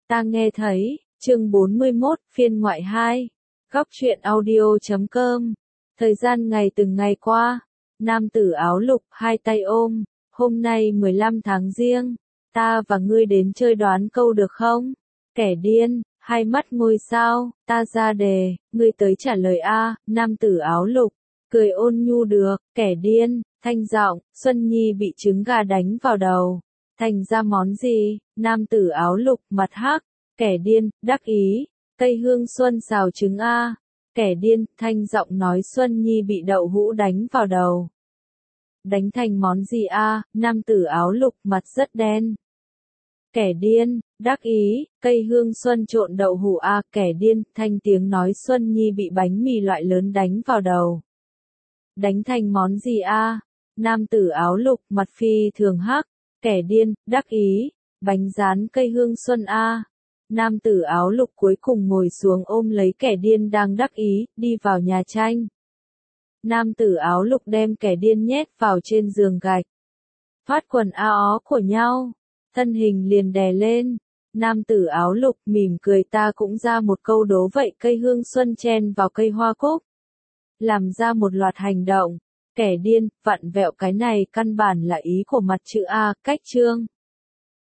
Ta nghe thấy, chương 41, phiên ngoại 2. Góc truyện audio.com. Thời gian ngày từng ngày qua, nam tử áo lục hai tay ôm, hôm nay 15 tháng Giêng, ta và ngươi đến chơi đoán câu được không? Kẻ điên, hai mắt ngôi sao, ta ra đề, ngươi tới trả lời a. Nam tử áo lục, cười ôn nhu được, kẻ điên, thanh giọng, Xuân Nhi bị trứng gà đánh vào đầu. Thành ra món gì? Nam tử áo lục mặt hắc, kẻ điên, đắc ý, cây hương xuân xào trứng a. Kẻ điên, thanh giọng nói Xuân Nhi bị đậu hũ đánh vào đầu. Đánh thành món gì a? Nam tử áo lục mặt rất đen. Kẻ điên, đắc ý, cây hương xuân trộn đậu hũ a. Kẻ điên, thanh tiếng nói Xuân Nhi bị bánh mì loại lớn đánh vào đầu. Đánh thành món gì a? Nam tử áo lục mặt phi thường hắc. Kẻ điên, đắc ý, bánh rán cây hương xuân a. Nam tử áo lục cuối cùng ngồi xuống ôm lấy kẻ điên đang đắc ý, đi vào nhà tranh. Nam tử áo lục đem kẻ điên nhét vào trên giường gạch. Phát quần áo của nhau, thân hình liền đè lên. Nam tử áo lục mỉm cười, ta cũng ra một câu đố vậy. Cây hương xuân chen vào cây hoa cúc, làm ra một loạt hành động. Kẻ điên, vặn vẹo cái này căn bản là ý của mặt chữ A, cách chương.